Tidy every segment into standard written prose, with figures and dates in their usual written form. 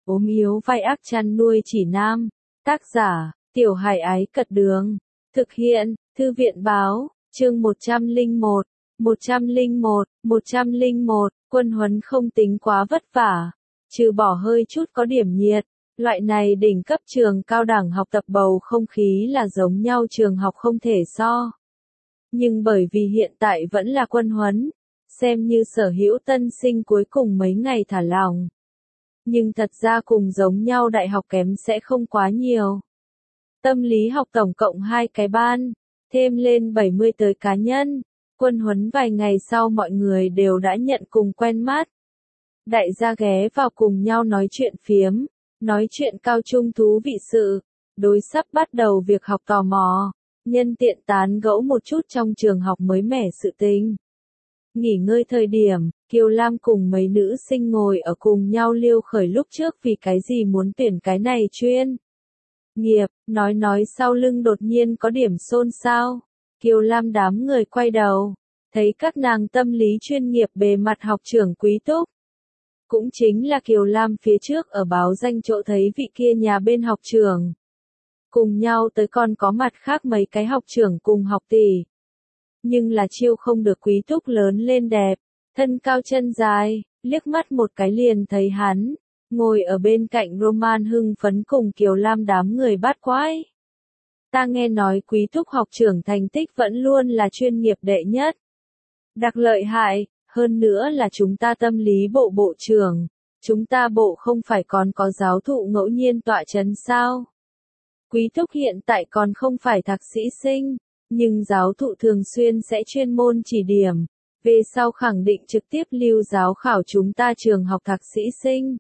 ốm yếu vai ác chăn nuôi chỉ nam. Tác giả, Tiểu Hải Ái Cật Đường. Thực hiện, Thư viện Báo, chương 101. 101, quân huấn không tính quá vất vả, trừ bỏ hơi chút có điểm nhiệt. Loại này đỉnh cấp trường cao đẳng học tập bầu không khí là giống nhau trường học không thể so. Nhưng bởi vì hiện tại vẫn là quân huấn, xem như sở hữu tân sinh cuối cùng mấy ngày thả lỏng. Nhưng thật ra cùng giống nhau đại học kém sẽ không quá nhiều. Tâm lý học tổng cộng 2 cái ban, thêm lên 70 tới cá nhân. Quân huấn vài ngày sau mọi người đều đã nhận cùng quen mắt. Đại gia ghé vào cùng nhau nói chuyện phiếm, nói chuyện cao trung thú vị sự, đối sắp bắt đầu việc học tò mò, nhân tiện tán gẫu một chút trong trường học mới mẻ sự tình. Nghỉ ngơi thời điểm, Kiều Lam cùng mấy nữ sinh ngồi ở cùng nhau liêu khởi lúc trước vì cái gì muốn tuyển cái này chuyên nghiệp, nói sau lưng đột nhiên có điểm xôn xao. Kiều Lam đám người quay đầu, thấy các nàng tâm lý chuyên nghiệp bề mặt học trưởng Quý Túc. Cũng chính là Kiều Lam phía trước ở báo danh chỗ thấy vị kia nhà bên học trưởng. Cùng nhau tới còn có mặt khác mấy cái học trưởng cùng học tỷ. Nhưng là chiêu không được Quý Túc lớn lên đẹp, thân cao chân dài, liếc mắt một cái liền thấy hắn, ngồi ở bên cạnh Roman hưng phấn cùng Kiều Lam đám người bát quái. Ta nghe nói Quý Túc học trưởng thành tích vẫn luôn là chuyên nghiệp đệ nhất. Đặc lợi hại, hơn nữa là chúng ta tâm lý bộ bộ trưởng, chúng ta bộ không phải còn có giáo thụ ngẫu nhiên tọa chấn sao. Quý Túc hiện tại còn không phải thạc sĩ sinh, nhưng giáo thụ thường xuyên sẽ chuyên môn chỉ điểm, về sau khẳng định trực tiếp lưu giáo khảo chúng ta trường học thạc sĩ sinh.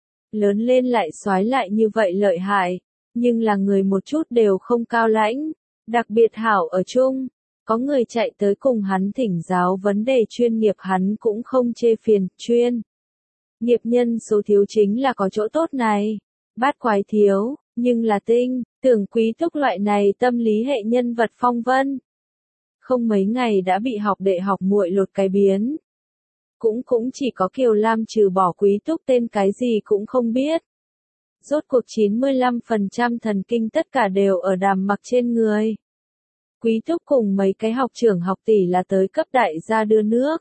Lớn lên lại soái lại như vậy lợi hại, nhưng là người một chút đều không cao lãnh, đặc biệt hảo ở chung. Có người chạy tới cùng hắn thỉnh giáo vấn đề chuyên nghiệp hắn cũng không chê phiền, chuyên nghiệp nhân số thiếu chính là có chỗ tốt này. Bát quái thiếu, nhưng là tinh, tưởng Quý Túc loại này tâm lý hệ nhân vật phong vân. Không mấy ngày đã bị học đệ học muội lột cái biến. Cũng chỉ có Kiều Lam trừ bỏ Quý Túc tên cái gì cũng không biết. Rốt cuộc 95% thần kinh tất cả đều ở Đàm Mặc trên người. Quý Túc cùng mấy cái học trưởng học tỷ là tới cấp đại gia đưa nước.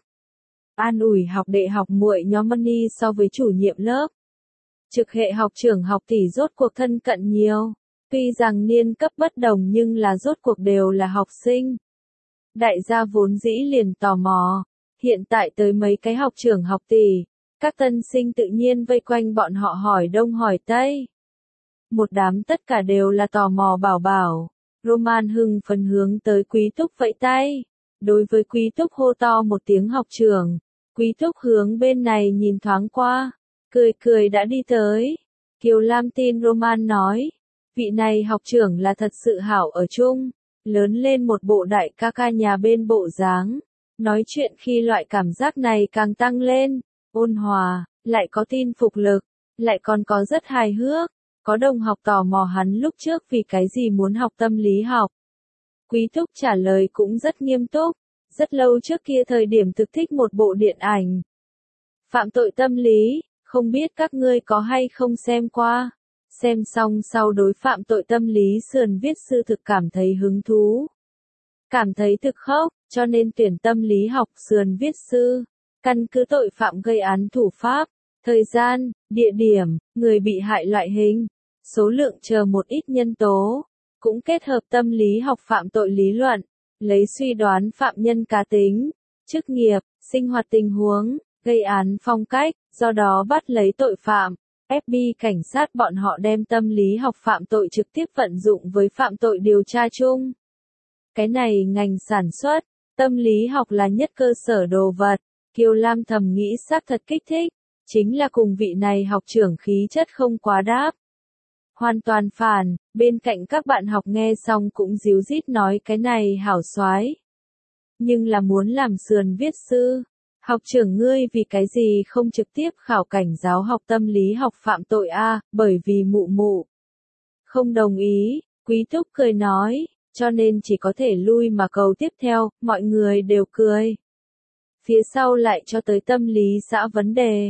An ủi học đệ học muội nhóm Money so với chủ nhiệm lớp. Trực hệ học trưởng học tỷ rốt cuộc thân cận nhiều. Tuy rằng niên cấp bất đồng nhưng là rốt cuộc đều là học sinh. Đại gia vốn dĩ liền tò mò. Hiện tại tới mấy cái học trưởng học tỷ. Các tân sinh tự nhiên vây quanh bọn họ hỏi đông hỏi tây. Một đám tất cả đều là tò mò bảo bảo. Roman hưng phấn hướng tới Quý Túc vẫy tay. Đối với Quý Túc hô to một tiếng học trưởng. Quý Túc hướng bên này nhìn thoáng qua. Cười đã đi tới. Kiều Lam tin Roman nói. Vị này học trưởng là thật sự hảo ở chung. Lớn lên một bộ đại ca ca nhà bên bộ dáng. Nói chuyện khi loại cảm giác này càng tăng lên. Ôn hòa, lại có tin phục lực. Lại còn có rất hài hước. Có đồng học tò mò hắn lúc trước vì cái gì muốn học tâm lý học. Quý Túc trả lời cũng rất nghiêm túc. Rất lâu trước kia thời điểm thực thích một bộ điện ảnh. Phạm tội tâm lý, không biết các ngươi có hay không xem qua. Xem xong sau đối phạm tội tâm lý sườn viết sư thực cảm thấy hứng thú. Cảm thấy thực khóc, cho nên tuyển tâm lý học sườn viết sư. Căn cứ tội phạm gây án thủ pháp, thời gian, địa điểm, người bị hại loại hình. Số lượng chờ một ít nhân tố, cũng kết hợp tâm lý học phạm tội lý luận, lấy suy đoán phạm nhân cá tính, chức nghiệp, sinh hoạt tình huống, gây án phong cách, do đó bắt lấy tội phạm. FBI cảnh sát bọn họ đem tâm lý học phạm tội trực tiếp vận dụng với phạm tội điều tra chung. Cái này ngành sản xuất, tâm lý học là nhất cơ sở đồ vật, Kiều Lam thầm nghĩ xác thật kích thích, chính là cùng vị này học trưởng khí chất không quá đáp. Hoàn toàn phản, bên cạnh các bạn học nghe xong cũng díu dít nói cái này hảo soái. Nhưng là muốn làm sườn viết sư. Học trưởng ngươi vì cái gì không trực tiếp khảo cảnh giáo học tâm lý học phạm tội a, bởi vì mụ mụ. Không đồng ý, Quý Túc cười nói, cho nên chỉ có thể lui mà cầu tiếp theo, mọi người đều cười. Phía sau lại cho tới tâm lý xã vấn đề.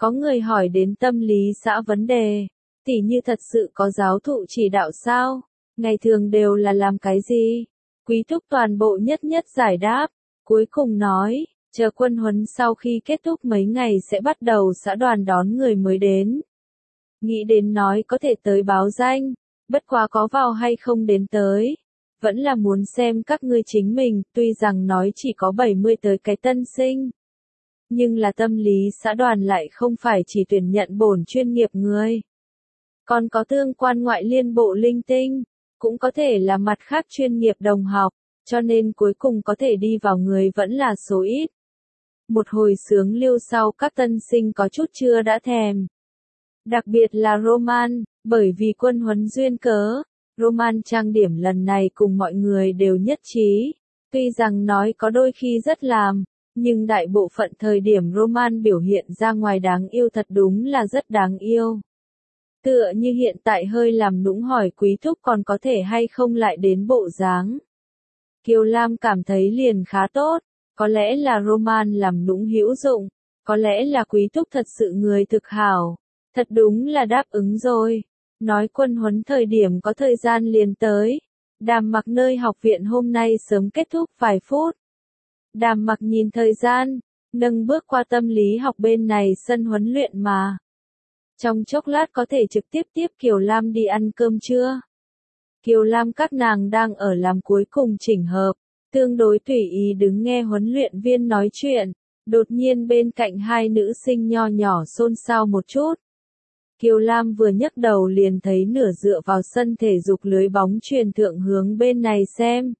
Có người hỏi đến tâm lý xã vấn đề, tỉ như thật sự có giáo thụ chỉ đạo sao? Ngày thường đều là làm cái gì? Quý Thúc toàn bộ nhất nhất giải đáp, cuối cùng nói, chờ quân huấn sau khi kết thúc mấy ngày sẽ bắt đầu xã đoàn đón người mới đến. Nghĩ đến nói có thể tới báo danh, bất quá có vào hay không đến tới. Vẫn là muốn xem các ngươi chính mình, tuy rằng nói chỉ có 70 tới cái tân sinh. Nhưng là tâm lý xã đoàn lại không phải chỉ tuyển nhận bổn chuyên nghiệp người. Còn có tương quan ngoại liên bộ linh tinh, cũng có thể là mặt khác chuyên nghiệp đồng học, cho nên cuối cùng có thể đi vào người vẫn là số ít. Một hồi sướng lưu sau các tân sinh có chút chưa đã thèm. Đặc biệt là Roman, bởi vì quân huấn duyên cớ, Roman trang điểm lần này cùng mọi người đều nhất trí. Tuy rằng nói có đôi khi rất làm, nhưng đại bộ phận thời điểm Roman biểu hiện ra ngoài đáng yêu thật đúng là rất đáng yêu. Tựa như hiện tại hơi làm nũng hỏi Quý Thúc còn có thể hay không lại đến bộ dáng. Kiều Lam cảm thấy liền khá tốt, có lẽ là Roman làm nũng hữu dụng, có lẽ là Quý Thúc thật sự người thực hảo, thật đúng là đáp ứng rồi. Nói quân huấn thời điểm có thời gian liền tới. Đàm Mặc nơi học viện hôm nay sớm kết thúc vài phút. Đàm Mặc nhìn thời gian, nâng bước qua tâm lý học bên này sân huấn luyện mà. Trong chốc lát có thể trực tiếp tiếp Kiều Lam đi ăn cơm trưa. Kiều Lam các nàng đang ở làm cuối cùng chỉnh hợp, tương đối tùy ý đứng nghe huấn luyện viên nói chuyện, đột nhiên bên cạnh hai nữ sinh nho nhỏ xôn xao một chút. Kiều Lam vừa nhấc đầu liền thấy nửa dựa vào sân thể dục lưới bóng truyền thượng hướng bên này xem.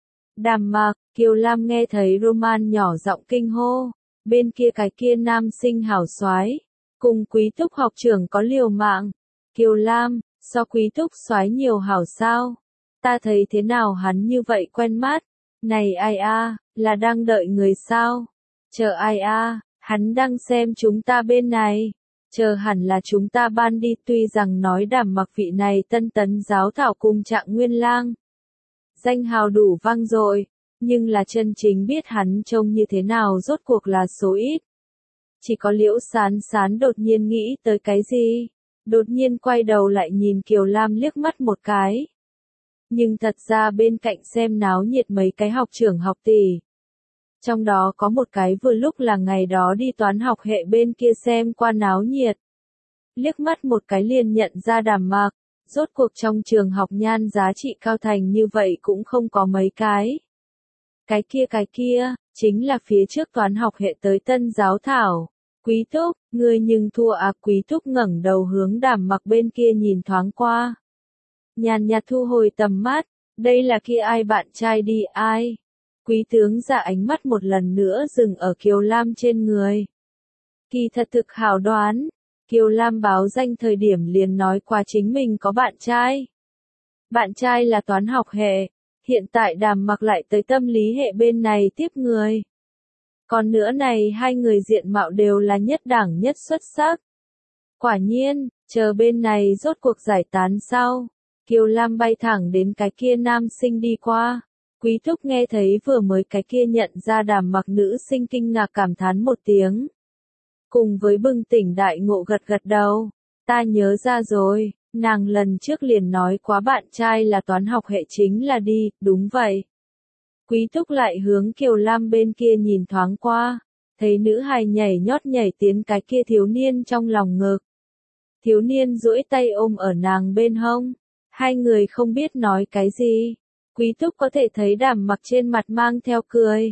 Đàm Mặc, Kiều Lam nghe thấy Roman nhỏ giọng kinh hô, bên kia cái kia nam sinh hảo soái, cùng Quý Thúc học trưởng có liều mạng. Kiều Lam, so Quý Thúc soái nhiều hảo sao? Ta thấy thế nào hắn như vậy quen mắt? Này ai a, là đang đợi người sao? Chờ ai a, hắn đang xem chúng ta bên này. Chờ hẳn là chúng ta ban đi, tuy rằng nói Đàm Mặc vị này tân tấn giáo thảo cùng Trạng Nguyên Lang. Danh hào đủ vang dội, nhưng là chân chính biết hắn trông như thế nào rốt cuộc là số ít. Chỉ có Liễu Sán Sán đột nhiên nghĩ tới cái gì, đột nhiên quay đầu lại nhìn Kiều Lam liếc mắt một cái. Nhưng thật ra bên cạnh xem náo nhiệt mấy cái học trưởng học tỷ. Trong đó có một cái vừa lúc là ngày đó đi toán học hệ bên kia xem qua náo nhiệt. Liếc mắt một cái liền nhận ra Đàm Mặc, rốt cuộc trong trường học nhan giá trị cao thành như vậy cũng không có mấy cái. Cái kia, chính là phía trước toán học hệ tới tân giáo thảo. Quý Thúc, ngươi nhưng thua à? Quý Thúc ngẩng đầu hướng Đàm Mặc bên kia nhìn thoáng qua. Nhàn nhạt thu hồi tầm mắt, đây là kia ai bạn trai đi ai? Quý tướng ra ánh mắt một lần nữa dừng ở Kiều Lam trên người. Kỳ thật thực hảo đoán, Kiều Lam báo danh thời điểm liền nói qua chính mình có bạn trai. Bạn trai là toán học hệ, hiện tại Đàm Mặc lại tới tâm lý hệ bên này tiếp người. Còn nữa này hai người diện mạo đều là nhất đẳng nhất xuất sắc. Quả nhiên, chờ bên này rốt cuộc giải tán sau, Kiều Lam bay thẳng đến cái kia nam sinh đi qua. Quý Thúc nghe thấy vừa mới cái kia nhận ra Đàm Mặc nữ sinh kinh ngạc cảm thán một tiếng. Cùng với bừng tỉnh đại ngộ gật gật đầu. Ta nhớ ra rồi, nàng lần trước liền nói quá bạn trai là toán học hệ chính là đi, đúng vậy. Quý Thúc lại hướng Kiều Lam bên kia nhìn thoáng qua, thấy nữ hài nhảy nhót nhảy tiến cái kia thiếu niên trong lòng ngực. Thiếu niên duỗi tay ôm ở nàng bên hông, hai người không biết nói cái gì. Quý Thúc có thể thấy Đàm Mặc trên mặt mang theo cười.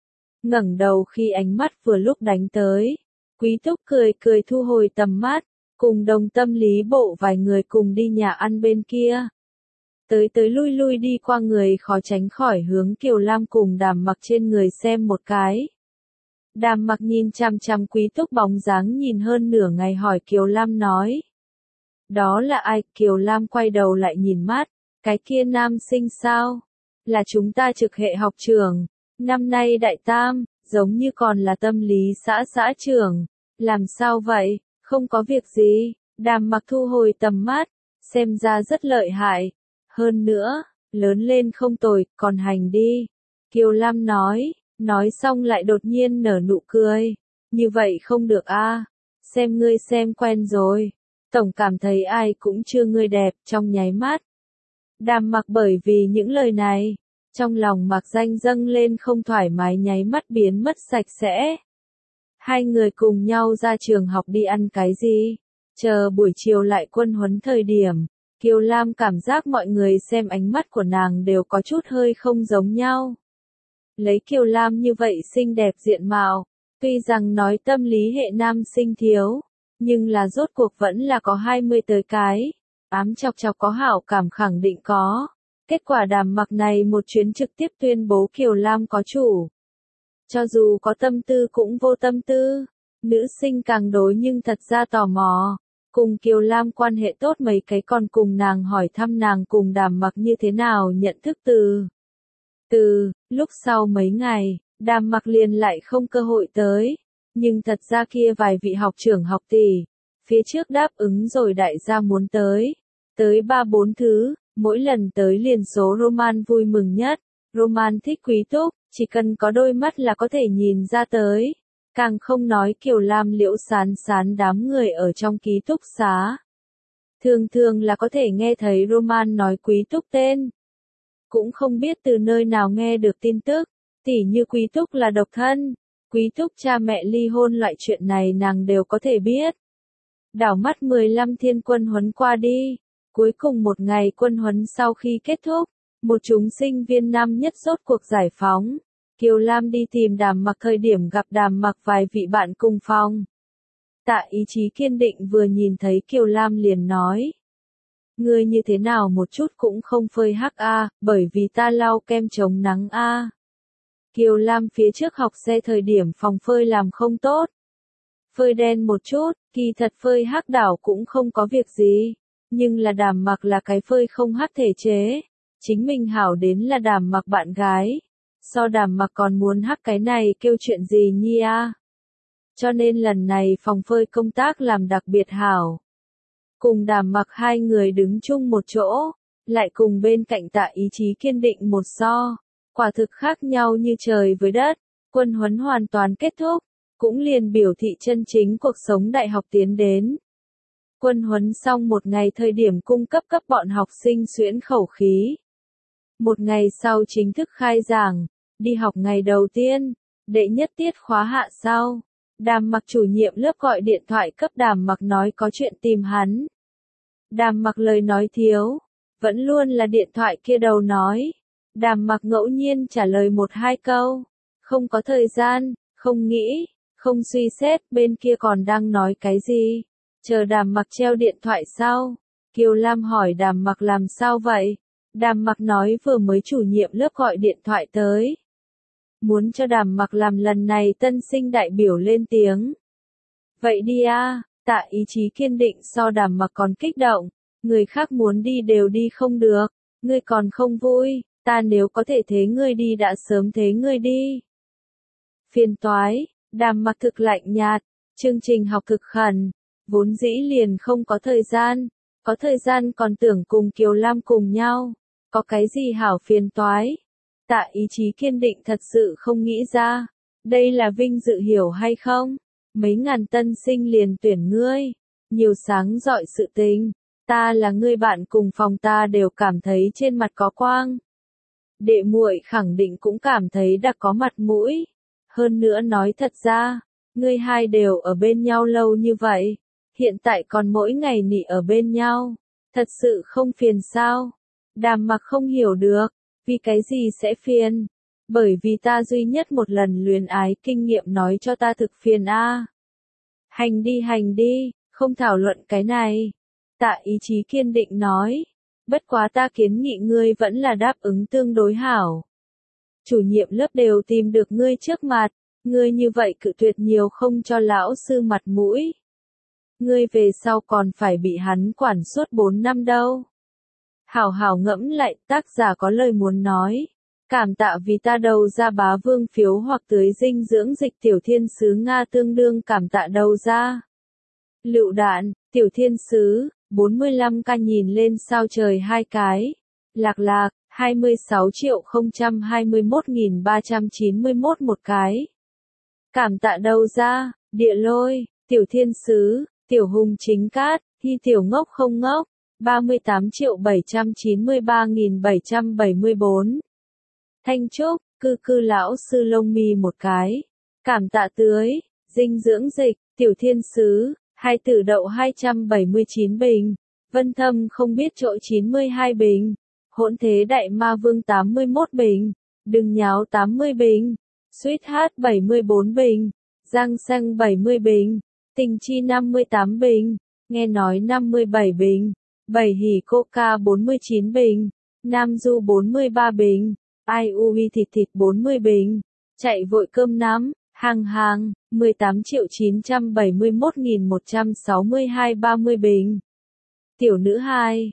Ngẩng đầu khi ánh mắt vừa lúc đánh tới. Quý Thúc cười cười thu hồi tầm mắt, cùng đồng tâm lý bộ vài người cùng đi nhà ăn bên kia. Tới lui lui đi qua người khó tránh khỏi hướng Kiều Lam cùng Đàm Mặc trên người xem một cái. Đàm Mặc nhìn chằm chằm Quý Thúc bóng dáng nhìn hơn nửa ngày hỏi Kiều Lam nói. Đó là ai? Kiều Lam quay đầu lại nhìn mắt. Cái kia nam sinh sao? Là chúng ta trực hệ học trưởng, năm nay đại tam, giống như còn là tâm lý xã trưởng. Làm sao vậy? Không có việc gì. Đàm Mặc thu hồi tầm mắt, xem ra rất lợi hại. Hơn nữa, lớn lên không tồi, còn hành đi. Kiều Lam nói xong lại đột nhiên nở nụ cười. Như vậy không được a. xem ngươi xem quen rồi. Tổng cảm thấy ai cũng chưa ngươi đẹp trong nháy mắt. Đàm Mặc bởi vì những lời này, trong lòng Mạc Danh dâng lên không thoải mái nháy mắt biến mất sạch sẽ. Hai người cùng nhau ra trường học đi ăn cái gì? Chờ buổi chiều lại quân huấn thời điểm, Kiều Lam cảm giác mọi người xem ánh mắt của nàng đều có chút hơi không giống nhau. Lấy Kiều Lam như vậy xinh đẹp diện mạo, tuy rằng nói tâm lý hệ nam sinh thiếu, nhưng là rốt cuộc vẫn là có 20 tới cái, ám chọc chọc có hảo cảm khẳng định có. Kết quả Đàm Mặc này một chuyến trực tiếp tuyên bố Kiều Lam có chủ. Cho dù có tâm tư cũng vô tâm tư, nữ sinh càng đối nhưng thật ra tò mò. Cùng Kiều Lam quan hệ tốt mấy cái còn cùng nàng hỏi thăm nàng cùng Đàm Mặc như thế nào nhận thức lúc sau mấy ngày, Đàm Mặc liền lại không cơ hội tới. Nhưng thật ra kia vài vị học trưởng học tỷ, phía trước đáp ứng rồi đại gia muốn tới 3-4 thứ, mỗi lần tới liền số Roman vui mừng nhất. Roman thích Quý Túc, chỉ cần có đôi mắt là có thể nhìn ra tới. Càng không nói Kiều Lam Liễu Sán Sán đám người ở trong ký túc xá. Thường thường là có thể nghe thấy Roman nói Quý Túc tên. Cũng không biết từ nơi nào nghe được tin tức, tỉ như Quý Túc là độc thân, Quý Túc cha mẹ ly hôn loại chuyện này nàng đều có thể biết. Đảo mắt 15 thiên quân huấn qua đi, cuối cùng một ngày quân huấn sau khi kết thúc, một chúng sinh viên năm nhất rốt cuộc giải phóng. Kiều Lam đi tìm Đàm Mặc thời điểm gặp Đàm Mặc vài vị bạn cùng phòng. Tạ Ý Chí kiên định vừa nhìn thấy Kiều Lam liền nói. Ngươi như thế nào một chút cũng không phơi hắc a, bởi vì ta lau kem chống nắng a. Kiều Lam phía trước học xe thời điểm phòng phơi làm không tốt. Phơi đen một chút, kỳ thật phơi hắc đảo cũng không có việc gì. Nhưng là Đàm Mặc là cái phơi không hắc thể chế. Chính mình hảo đến là Đàm Mặc bạn gái. So Đàm Mặc còn muốn hắc cái này kêu chuyện gì nhi a? Cho nên lần này phòng phơi công tác làm đặc biệt hảo. Cùng Đàm Mặc hai người đứng chung một chỗ, lại cùng bên cạnh Tạ Ý Chí kiên định một so. Quả thực khác nhau như trời với đất. Quân huấn hoàn toàn kết thúc, cũng liền biểu thị chân chính cuộc sống đại học tiến đến. Quân huấn xong một ngày thời điểm cung cấp bọn học sinh xuyễn khẩu khí. Một ngày sau chính thức khai giảng, đi học ngày đầu tiên, đệ nhất tiết khóa hạ sau. Đàm Mặc chủ nhiệm lớp gọi điện thoại cấp Đàm Mặc nói có chuyện tìm hắn. Đàm Mặc lời nói thiếu, vẫn luôn là điện thoại kia đầu nói. Đàm Mặc ngẫu nhiên trả lời 1-2 câu, không có thời gian, không nghĩ, không suy xét, bên kia còn đang nói cái gì. Chờ Đàm Mặc treo điện thoại sau, Kiều Lam hỏi Đàm Mặc làm sao vậy? Đàm Mặc nói vừa mới chủ nhiệm lớp gọi điện thoại tới. Muốn cho Đàm Mặc làm lần này tân sinh đại biểu lên tiếng. Vậy đi a, Tạ Ý Chí kiên định so Đàm Mặc còn kích động. Người khác muốn đi đều đi không được, ngươi còn không vui, ta nếu có thể thế ngươi đi đã sớm thế ngươi đi. Phiền toái, Đàm Mặc thực lạnh nhạt, chương trình học thực khẩn, vốn dĩ liền không có thời gian còn tưởng cùng Kiều Lam cùng nhau, có cái gì hảo phiền toái. Tạ Ý Chí kiên định thật sự không nghĩ ra, đây là vinh dự hiểu hay không? Mấy ngàn tân sinh liền tuyển ngươi, nhiều sáng rọi sự tình, ta là ngươi bạn cùng phòng ta đều cảm thấy trên mặt có quang. Đệ muội khẳng định cũng cảm thấy đã có mặt mũi, hơn nữa nói thật ra, ngươi hai đều ở bên nhau lâu như vậy, hiện tại còn mỗi ngày nị ở bên nhau, thật sự không phiền sao? Đàm Mặc không hiểu được, vì cái gì sẽ phiền? Bởi vì ta duy nhất một lần luyến ái kinh nghiệm nói cho ta thực phiền a. Hành đi, không thảo luận cái này. Tạ Ý Chí kiên định nói, bất quá ta kiến nghị ngươi vẫn là đáp ứng tương đối hảo. Chủ nhiệm lớp đều tìm được ngươi trước mặt, ngươi như vậy cự tuyệt nhiều không cho lão sư mặt mũi. Ngươi về sau còn phải bị hắn quản suốt 4 năm đâu. Hảo hảo ngẫm lại, tác giả có lời muốn nói. Cảm tạ vì ta đầu ra bá vương phiếu hoặc tưới dinh dưỡng dịch tiểu thiên sứ Nga tương đương cảm tạ đầu ra. Lựu đạn, tiểu thiên sứ, 45k nhìn lên sao trời 2 cái. Lạc lạc, 26.021.391 một cái. Cảm tạ đầu ra, địa lôi, Tiểu thiên sứ, tiểu hùng chính cát, thi tiểu ngốc không ngốc, 38.793.774. Thanh trúc, cư cư lão sư lông mi một cái. Cảm tạ tưới, dinh dưỡng dịch, tiểu thiên sứ, hai tử đậu 279 bình. Vân thâm không biết chỗ 92 bình. Hỗn thế đại ma vương 81 bình. Đừng nháo 80 bình. Sweetheart 74 bình. Giang Sang 70 bình. Tình chi 58 bình. Nghe nói 57 bình. Bảy hỉ coca 49 bình. Nam du 43 bình. Ai ui thịt thịt 40 bình. Chạy vội cơm nắm. Hàng 18.971.162 30 bình. Tiểu nữ 2,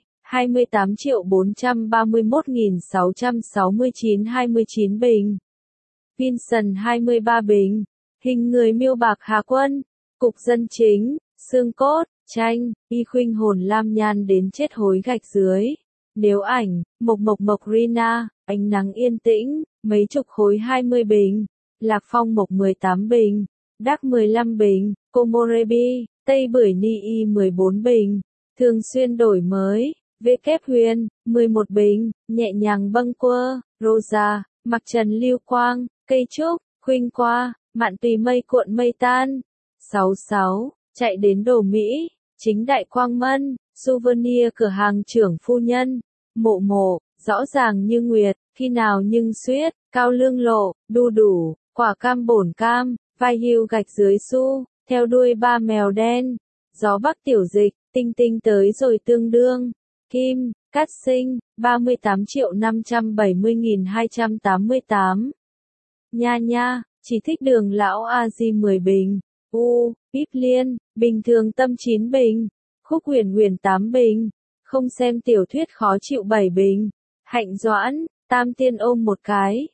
28.431.669 29 bình. Vincent 23 bình. Hình người miêu bạc Hà Quân. Cục dân chính, xương cốt, tranh, y khuynh hồn lam nhan đến chết hối gạch dưới. Nếu ảnh, mộc Rina, ánh nắng yên tĩnh, mấy chục khối 20 bình. Lạc Phong mộc 18 bình. Đắc 15 bình. Komorebi, Tây Bưởi Ni Y 14 bình. Thường xuyên đổi mới. Kép Huyền, 11 bình. Nhẹ nhàng bâng quơ. Rosa, Mặc Trần Lưu Quang, Cây Trúc, Khuynh Qua, Mạn Tùy mây cuộn mây tan. 66, chạy đến Đồ Mỹ, Chính Đại Quang Mân, Souvenir cửa hàng trưởng phu nhân. Mộ, rõ ràng như nguyệt, khi nào nhưng suyết, Cao Lương Lộ, Đu Đủ, Quả cam bổn cam, vai hưu gạch dưới xu, theo đuôi ba mèo đen. Gió Bắc tiểu dịch, tinh tinh tới rồi tương đương. Kim, Cát Sinh, 38.570.288. Nha, chỉ thích Đường lão a di 10 bình. Bíp Liên, bình thường tâm 9 bình. Khúc Huyền 8 bình. Không xem tiểu thuyết khó chịu 7 bình. Hạnh Doãn, Tam Tiên ôm một cái.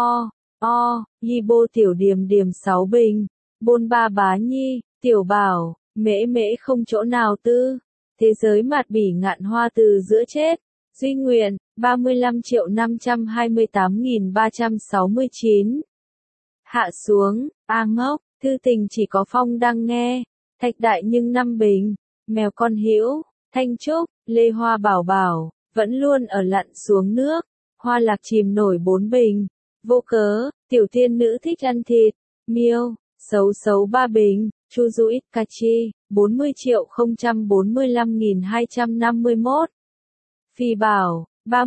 Yibo tiểu điềm 6 bình. Bôn ba bá nhi, tiểu bảo, mễ không chỗ nào tư. Thế giới mạt bỉ ngạn hoa từ giữa chết. Duy Nguyện, 35.528.369. Hạ xuống, ngốc, thư tình chỉ có Phong đang nghe. Thạch Đại nhưng 5 bình. Mèo con Hữu, Thanh Trúc, Lê Hoa Bảo, vẫn luôn ở lặn xuống nước. Hoa Lạc chìm nổi 4 bình. Vô cớ, tiểu tiên nữ thích ăn thịt. Miêu, xấu 3 bình. Chu Du Itkachi, 40.045.251. Phi Bảo,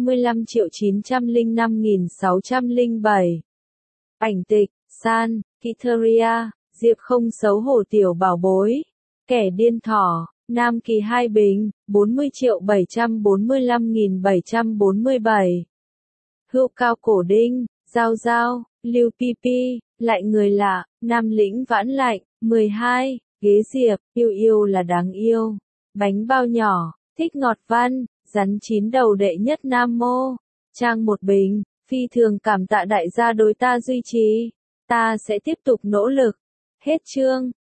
35.905.607. Ảnh Tịch, San, Kiteria, Diệp không xấu hổ tiểu bảo bối. Kẻ điên thỏ, Nam Kỳ 2 bình, 40.745.747. Hữu Cao Cổ Đinh, Giao, Lưu Pi, lại người lạ, Nam Lĩnh Vãn Lạnh, 12, ghế diệp, yêu là đáng yêu. Bánh bao nhỏ, thích ngọt văn, rắn chín đầu đệ nhất Nam Mô. Trang 1 bình, phi thường cảm tạ đại gia đối ta duy trì. Ta sẽ tiếp tục nỗ lực. Hết chương.